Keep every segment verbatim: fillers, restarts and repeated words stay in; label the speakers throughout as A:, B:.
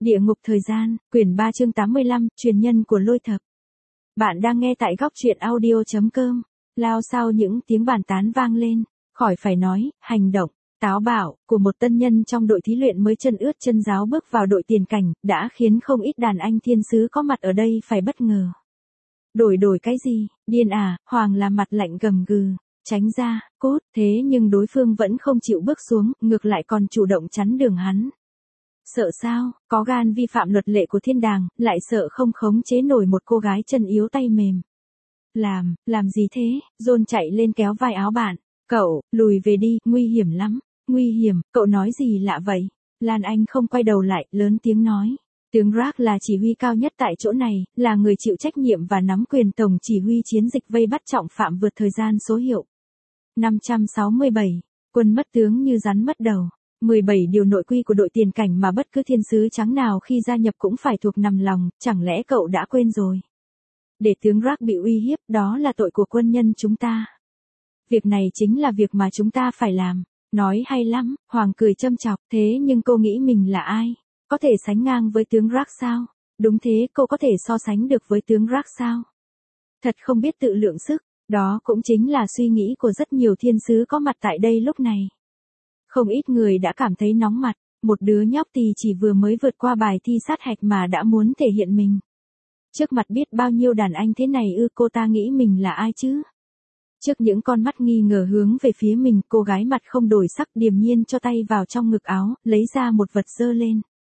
A: Địa ngục thời gian, quyển ba chương tám mươi lăm, truyền nhân của Lôi Thập. Bạn đang nghe tại góc truyện audio chấm com. Lao sao những tiếng bàn tán vang lên, khỏi phải nói, hành động, táo bạo, của một tân nhân trong đội thí luyện mới chân ướt chân ráo bước vào đội tiền cảnh, đã khiến không ít đàn anh thiên sứ có mặt ở đây phải bất ngờ. Đổi đổi cái gì, điên à, Hoàng là mặt lạnh gầm gừ, tránh ra, cốt, thế nhưng đối phương vẫn không chịu bước xuống, ngược lại còn chủ động chắn đường hắn. Sợ sao, có gan vi phạm luật lệ của thiên đàng, lại sợ không khống chế nổi một cô gái chân yếu tay mềm. Làm, làm gì thế, John chạy lên kéo vai áo bạn. Cậu, lùi về đi, nguy hiểm lắm. Nguy hiểm, cậu nói gì lạ vậy? Lan Anh không quay đầu lại, lớn tiếng nói. Tướng Rack là chỉ huy cao nhất tại chỗ này, là người chịu trách nhiệm và nắm quyền tổng chỉ huy chiến dịch vây bắt trọng phạm vượt thời gian số hiệu. năm trăm sáu mươi bảy, quân mất tướng như rắn mất đầu. mười bảy điều nội quy của đội tiền cảnh mà bất cứ thiên sứ trắng nào khi gia nhập cũng phải thuộc nằm lòng, chẳng lẽ cậu đã quên rồi? Để tướng Rack bị uy hiếp, đó là tội của quân nhân chúng ta. Việc này chính là việc mà chúng ta phải làm. Nói hay lắm, Hoàng cười châm chọc, thế nhưng cô nghĩ mình là ai? Có thể sánh ngang với tướng Rack sao? Đúng thế, cô có thể so sánh được với tướng Rack sao? Thật không biết tự lượng sức, đó cũng chính là suy nghĩ của rất nhiều thiên sứ có mặt tại đây lúc này. Không ít người đã cảm thấy nóng mặt, một đứa nhóc thì chỉ vừa mới vượt qua bài thi sát hạch mà đã muốn thể hiện mình. Trước mặt biết bao nhiêu đàn anh thế này ư, cô ta nghĩ mình là ai chứ? Trước những con mắt nghi ngờ hướng về phía mình, cô gái mặt không đổi sắc điềm nhiên cho tay vào trong ngực áo, lấy ra một vật giơ lên.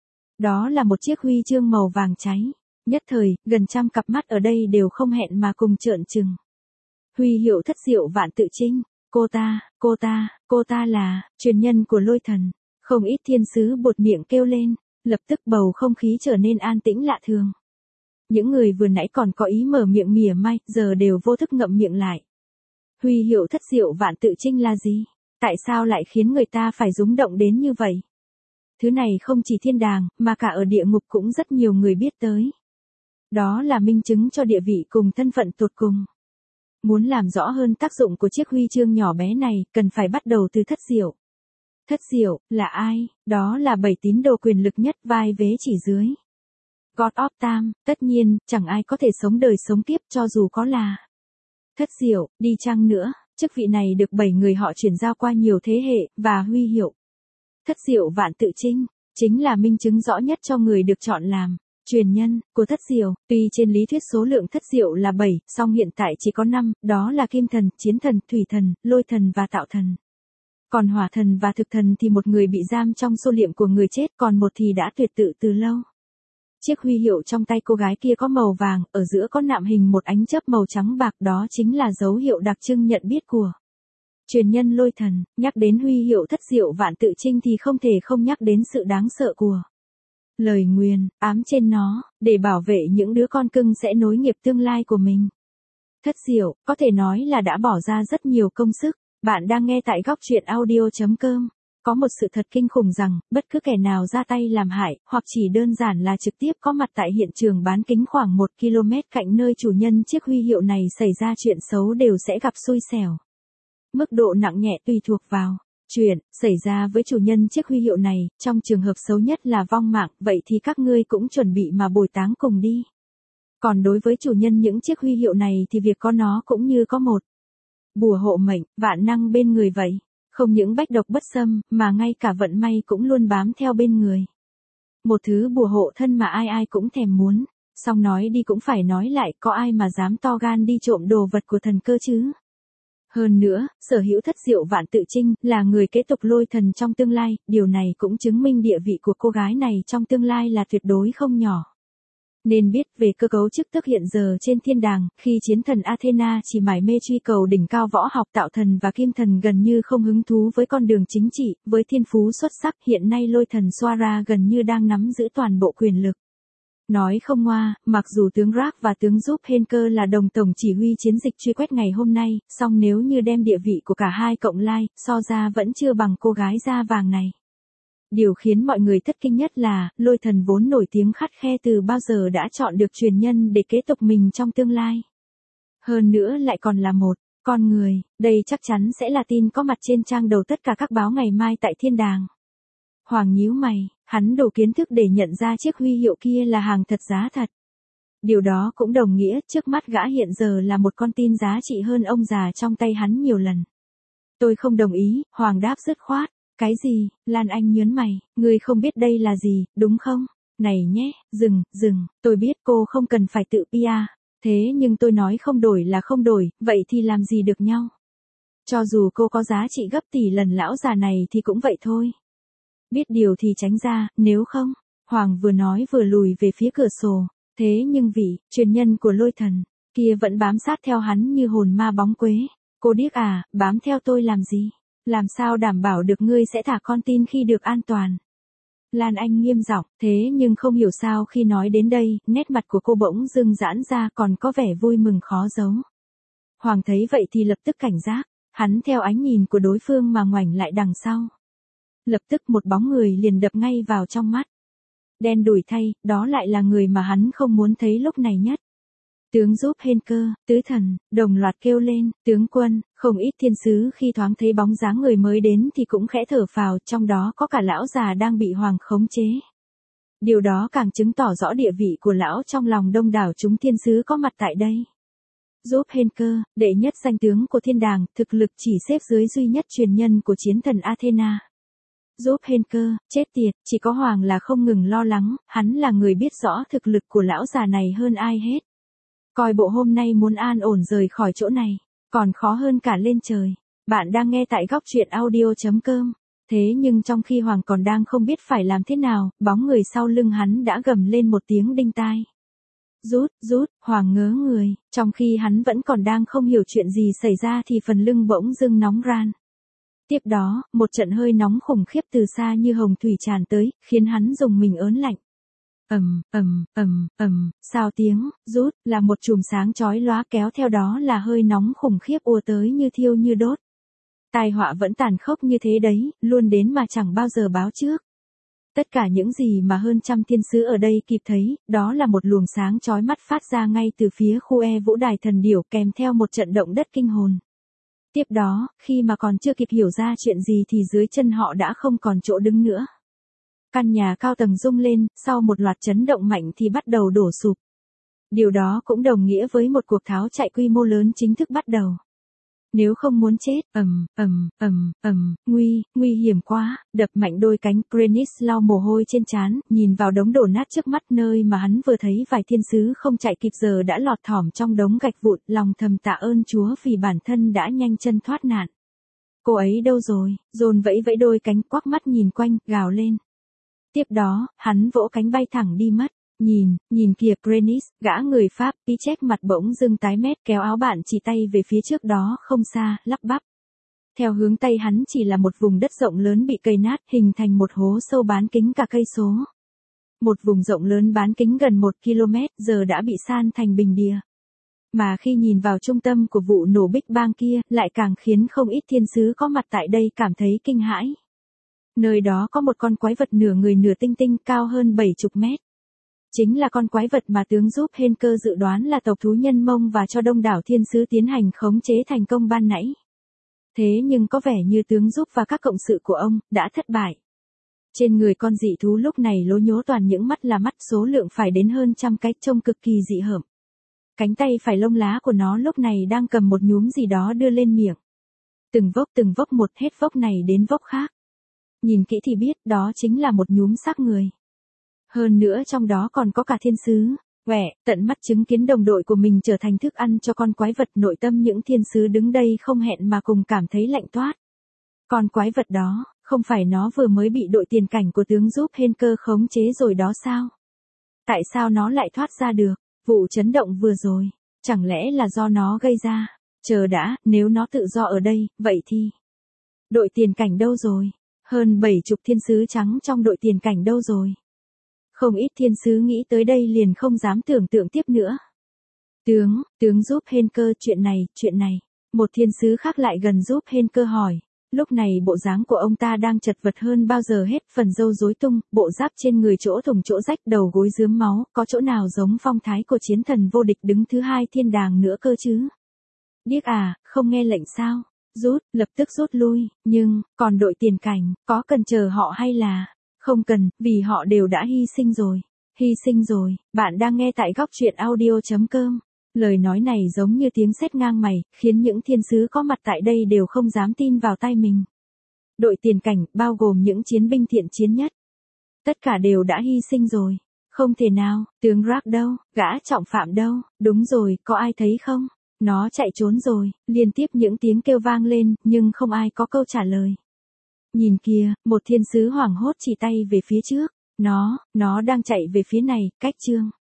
A: Đó là một chiếc huy chương màu vàng cháy. Nhất thời, gần trăm cặp mắt ở đây đều không hẹn mà cùng trợn trừng. Huy hiệu thất diệu vạn tự chinh. Cô ta, cô ta, cô ta là, truyền nhân của Lôi Thần. Không ít thiên sứ buột miệng kêu lên, lập tức bầu không khí trở nên an tĩnh lạ thường. Những người vừa nãy còn có ý mở miệng mỉa mai, giờ đều vô thức ngậm miệng lại. Huy hiệu thất diệu vạn tự chinh là gì? Tại sao lại khiến người ta phải rúng động đến như vậy? Thứ này không chỉ thiên đàng, mà cả ở địa ngục cũng rất nhiều người biết tới. Đó là minh chứng cho địa vị cùng thân phận tột cùng. Muốn làm rõ hơn tác dụng của chiếc huy chương nhỏ bé này, cần phải bắt đầu từ thất diệu. Thất diệu, là ai? Đó là bảy tín đồ quyền lực nhất vai vế chỉ dưới. God of Tam, tất nhiên, chẳng ai có thể sống đời sống kiếp cho dù có là. Thất diệu, đi chăng nữa, chức vị này được bảy người họ chuyển giao qua nhiều thế hệ, và huy hiệu. Thất diệu vạn tự chinh, chính là minh chứng rõ nhất cho người được chọn làm truyền nhân của thất diệu. Tuy trên lý thuyết số lượng thất diệu là bảy, song hiện tại chỉ có năm, đó là kim thần, chiến thần, thủy thần, lôi thần và tạo thần. Còn hỏa thần và thực thần thì một người bị giam trong xô liệm của người chết, còn một thì đã tuyệt tự từ lâu. Chiếc huy hiệu trong tay cô gái kia có màu vàng, ở giữa có nạm hình một ánh chớp màu trắng bạc, đó chính là dấu hiệu đặc trưng nhận biết của truyền nhân Lôi Thần. Nhắc đến huy hiệu thất diệu vạn tự chinh thì không thể không nhắc đến sự đáng sợ của lời nguyền ám trên nó, để bảo vệ những đứa con cưng sẽ nối nghiệp tương lai của mình. Thất diệu, có thể nói là đã bỏ ra rất nhiều công sức. Bạn đang nghe tại góc truyện audio chấm com. Có một sự thật kinh khủng rằng, bất cứ kẻ nào ra tay làm hại, hoặc chỉ đơn giản là trực tiếp có mặt tại hiện trường bán kính khoảng một ki lô mét cạnh nơi chủ nhân chiếc huy hiệu này xảy ra chuyện xấu đều sẽ gặp xui xẻo. Mức độ nặng nhẹ tùy thuộc vào chuyện xảy ra với chủ nhân chiếc huy hiệu này, trong trường hợp xấu nhất là vong mạng, vậy thì các ngươi cũng chuẩn bị mà bồi táng cùng đi. Còn đối với chủ nhân những chiếc huy hiệu này thì việc có nó cũng như có một bùa hộ mệnh, vạn năng bên người vậy. Không những bách độc bất xâm, mà ngay cả vận may cũng luôn bám theo bên người. Một thứ bùa hộ thân mà ai ai cũng thèm muốn. Song nói đi cũng phải nói lại, có ai mà dám to gan đi trộm đồ vật của thần cơ chứ? Hơn nữa, sở hữu thất diệu vạn tự chinh, là người kế tục Lôi Thần trong tương lai, điều này cũng chứng minh địa vị của cô gái này trong tương lai là tuyệt đối không nhỏ. Nên biết về cơ cấu chức tước hiện giờ trên thiên đàng, khi chiến thần Athena chỉ mải mê truy cầu đỉnh cao võ học, tạo thần và kim thần gần như không hứng thú với con đường chính trị, với thiên phú xuất sắc, hiện nay Lôi Thần Sora gần như đang nắm giữ toàn bộ quyền lực. Nói không ngoa, mặc dù tướng Rack và tướng giúp Henker là đồng tổng chỉ huy chiến dịch truy quét ngày hôm nay, song nếu như đem địa vị của cả hai cộng lại, so ra vẫn chưa bằng cô gái da vàng này. Điều khiến mọi người thất kinh nhất là, Lôi Thần vốn nổi tiếng khắt khe từ bao giờ đã chọn được truyền nhân để kế tục mình trong tương lai. Hơn nữa lại còn là một con người, đây chắc chắn sẽ là tin có mặt trên trang đầu tất cả các báo ngày mai tại thiên đàng. Hoàng nhíu mày, Hắn đủ kiến thức để nhận ra chiếc huy hiệu kia là hàng thật giá thật. Điều đó cũng đồng nghĩa trước mắt gã hiện giờ là một con tin giá trị hơn ông già trong tay hắn nhiều lần. Tôi không đồng ý, Hoàng đáp dứt khoát. Cái gì? Lan Anh nhớn mày, ngươi không biết đây là gì, đúng không? Này nhé, dừng, dừng, tôi biết cô không cần phải tự pê e, thế nhưng tôi nói không đổi là không đổi, vậy thì làm gì được nhau? Cho dù cô có giá trị gấp tỷ lần lão già này thì cũng vậy thôi. Biết điều thì tránh ra, nếu không, Hoàng vừa nói vừa lùi về phía cửa sổ, thế nhưng vị, truyền nhân của lôi thần, kia vẫn bám sát theo hắn như hồn ma bóng quế. Cô điếc à, bám theo tôi làm gì? Làm sao đảm bảo được ngươi sẽ thả con tin khi được an toàn? Lan Anh nghiêm giọng, thế nhưng không hiểu sao khi nói đến đây, nét mặt của cô bỗng dưng giãn ra còn có vẻ vui mừng khó giấu. Hoàng thấy vậy thì lập tức cảnh giác, hắn theo ánh nhìn của đối phương mà ngoảnh lại đằng sau. Lập tức một bóng người liền đập ngay vào trong mắt. Đen đủi thay, đó lại là người mà hắn không muốn thấy lúc này nhất. Tướng giúp hên cơ, tứ thần, đồng loạt kêu lên, tướng quân, không ít thiên sứ khi thoáng thấy bóng dáng người mới đến thì cũng khẽ thở phào, trong đó có cả lão già đang bị Hoàng khống chế. Điều đó càng chứng tỏ rõ địa vị của lão trong lòng đông đảo chúng thiên sứ có mặt tại đây. Giúp hên cơ, đệ nhất danh tướng của thiên đàng, thực lực chỉ xếp dưới duy nhất truyền nhân của chiến thần Athena. Giúp hên cơ, chết tiệt, chỉ có Hoàng là không ngừng lo lắng, hắn là người biết rõ thực lực của lão già này hơn ai hết. Coi bộ hôm nay muốn an ổn rời khỏi chỗ này, còn khó hơn cả lên trời. Bạn đang nghe tại góc truyện audio chấm com. Thế nhưng trong khi Hoàng còn đang không biết phải làm thế nào, bóng người sau lưng hắn đã gầm lên một tiếng đinh tai. Rút, rút, Hoàng ngớ người, trong khi hắn vẫn còn đang không hiểu chuyện gì xảy ra thì phần lưng bỗng dưng nóng ran. Tiếp đó, một trận hơi nóng khủng khiếp từ xa như hồng thủy tràn tới, khiến hắn rùng mình ớn lạnh. Ầm, ầm, ầm, ầm, sao tiếng, rút, là một chùm sáng chói lóa kéo theo đó là hơi nóng khủng khiếp ùa tới như thiêu như đốt. Tai họa vẫn tàn khốc như thế đấy, luôn đến mà chẳng bao giờ báo trước. Tất cả những gì mà hơn trăm thiên sứ ở đây kịp thấy, đó là một luồng sáng chói mắt phát ra ngay từ phía khu e vũ đài thần điểu kèm theo một trận động đất kinh hồn. Tiếp đó, khi mà còn chưa kịp hiểu ra chuyện gì thì dưới chân họ đã không còn chỗ đứng nữa. Căn nhà cao tầng rung lên, sau một loạt chấn động mạnh thì bắt đầu đổ sụp. Điều đó cũng đồng nghĩa với một cuộc tháo chạy quy mô lớn chính thức bắt đầu. Nếu không muốn chết, ầm, ầm, ầm, ầm, nguy, nguy hiểm quá, đập mạnh đôi cánh, Kranis lau mồ hôi trên trán, nhìn vào đống đổ nát trước mắt nơi mà hắn vừa thấy vài thiên sứ không chạy kịp giờ đã lọt thỏm trong đống gạch vụn, lòng thầm tạ ơn Chúa vì bản thân đã nhanh chân thoát nạn. Cô ấy đâu rồi? Dồn vẫy vẫy đôi cánh quắc mắt nhìn quanh, gào lên. Tiếp đó, hắn vỗ cánh bay thẳng đi mất. Nhìn, nhìn kìa Kranis, gã người Pháp, Pichek mặt bỗng dưng tái mét kéo áo bạn chỉ tay về phía trước đó không xa, lắp bắp. Theo hướng tay hắn chỉ là một vùng đất rộng lớn bị cây nát hình thành một hố sâu bán kính cả cây số. Một vùng rộng lớn bán kính gần một ki lô mét giờ đã bị san thành bình địa. Mà khi nhìn vào trung tâm của vụ nổ Big Bang kia, lại càng khiến không ít thiên sứ có mặt tại đây cảm thấy kinh hãi. Nơi đó có một con quái vật nửa người nửa tinh tinh cao hơn bảy chục mét. Chính là con quái vật mà tướng giúp hên cơ dự đoán là tộc thú nhân Mông và cho đông đảo thiên sứ tiến hành khống chế thành công ban nãy. Thế nhưng có vẻ như tướng giúp và các cộng sự của ông đã thất bại. Trên người con dị thú lúc này lố nhố toàn những mắt là mắt, số lượng phải đến hơn trăm cái, trông cực kỳ dị hợm. Cánh tay phải lông lá của nó lúc này đang cầm một nhúm gì đó đưa lên miệng. Từng vốc từng vốc một, hết vốc này đến vốc khác. Nhìn kỹ thì biết đó chính là một nhúm xác người. Hơn nữa trong đó còn có cả thiên sứ. Quẻ, tận mắt chứng kiến đồng đội của mình trở thành thức ăn cho con quái vật, nội tâm những thiên sứ đứng đây không hẹn mà cùng cảm thấy lạnh toát. Con quái vật đó, không phải nó vừa mới bị đội tiền cảnh của tướng giúp hên cơ khống chế rồi đó sao? Tại sao nó lại thoát ra được? Vụ chấn động vừa rồi, chẳng lẽ là do nó gây ra? Chờ đã, nếu nó tự do ở đây, vậy thì... Đội tiền cảnh đâu rồi? Hơn bảy chục thiên sứ trắng trong đội tiền cảnh đâu rồi? Không ít thiên sứ nghĩ tới đây liền không dám tưởng tượng tiếp nữa. Tướng, tướng giúp hên cơ, chuyện này, chuyện này. Một thiên sứ khác lại gần giúp hên cơ hỏi. Lúc này bộ dáng của ông ta đang chật vật hơn bao giờ hết, phần râu rối tung, bộ giáp trên người chỗ thủng chỗ rách, đầu gối rướm máu, có chỗ nào giống phong thái của chiến thần vô địch đứng thứ hai thiên đàng nữa cơ chứ? Điếc à, không nghe lệnh sao? Rút, lập tức rút lui, nhưng, còn đội tiền cảnh, có cần chờ họ hay là... Không cần, vì họ đều đã hy sinh rồi. Hy sinh rồi, bạn đang nghe tại góc truyện audio.com. Lời nói này giống như tiếng sét ngang mày, khiến những thiên sứ có mặt tại đây đều không dám tin vào tai mình. Đội tiền cảnh, bao gồm những chiến binh thiện chiến nhất. Tất cả đều đã hy sinh rồi. Không thể nào, tướng Rack đâu, gã trọng phạm đâu, đúng rồi, có ai thấy không? Nó chạy trốn rồi, liên tiếp những tiếng kêu vang lên, nhưng không ai có câu trả lời. Nhìn kìa, một thiên sứ hoảng hốt chỉ tay về phía trước. Nó, nó đang chạy về phía này, cách Trương.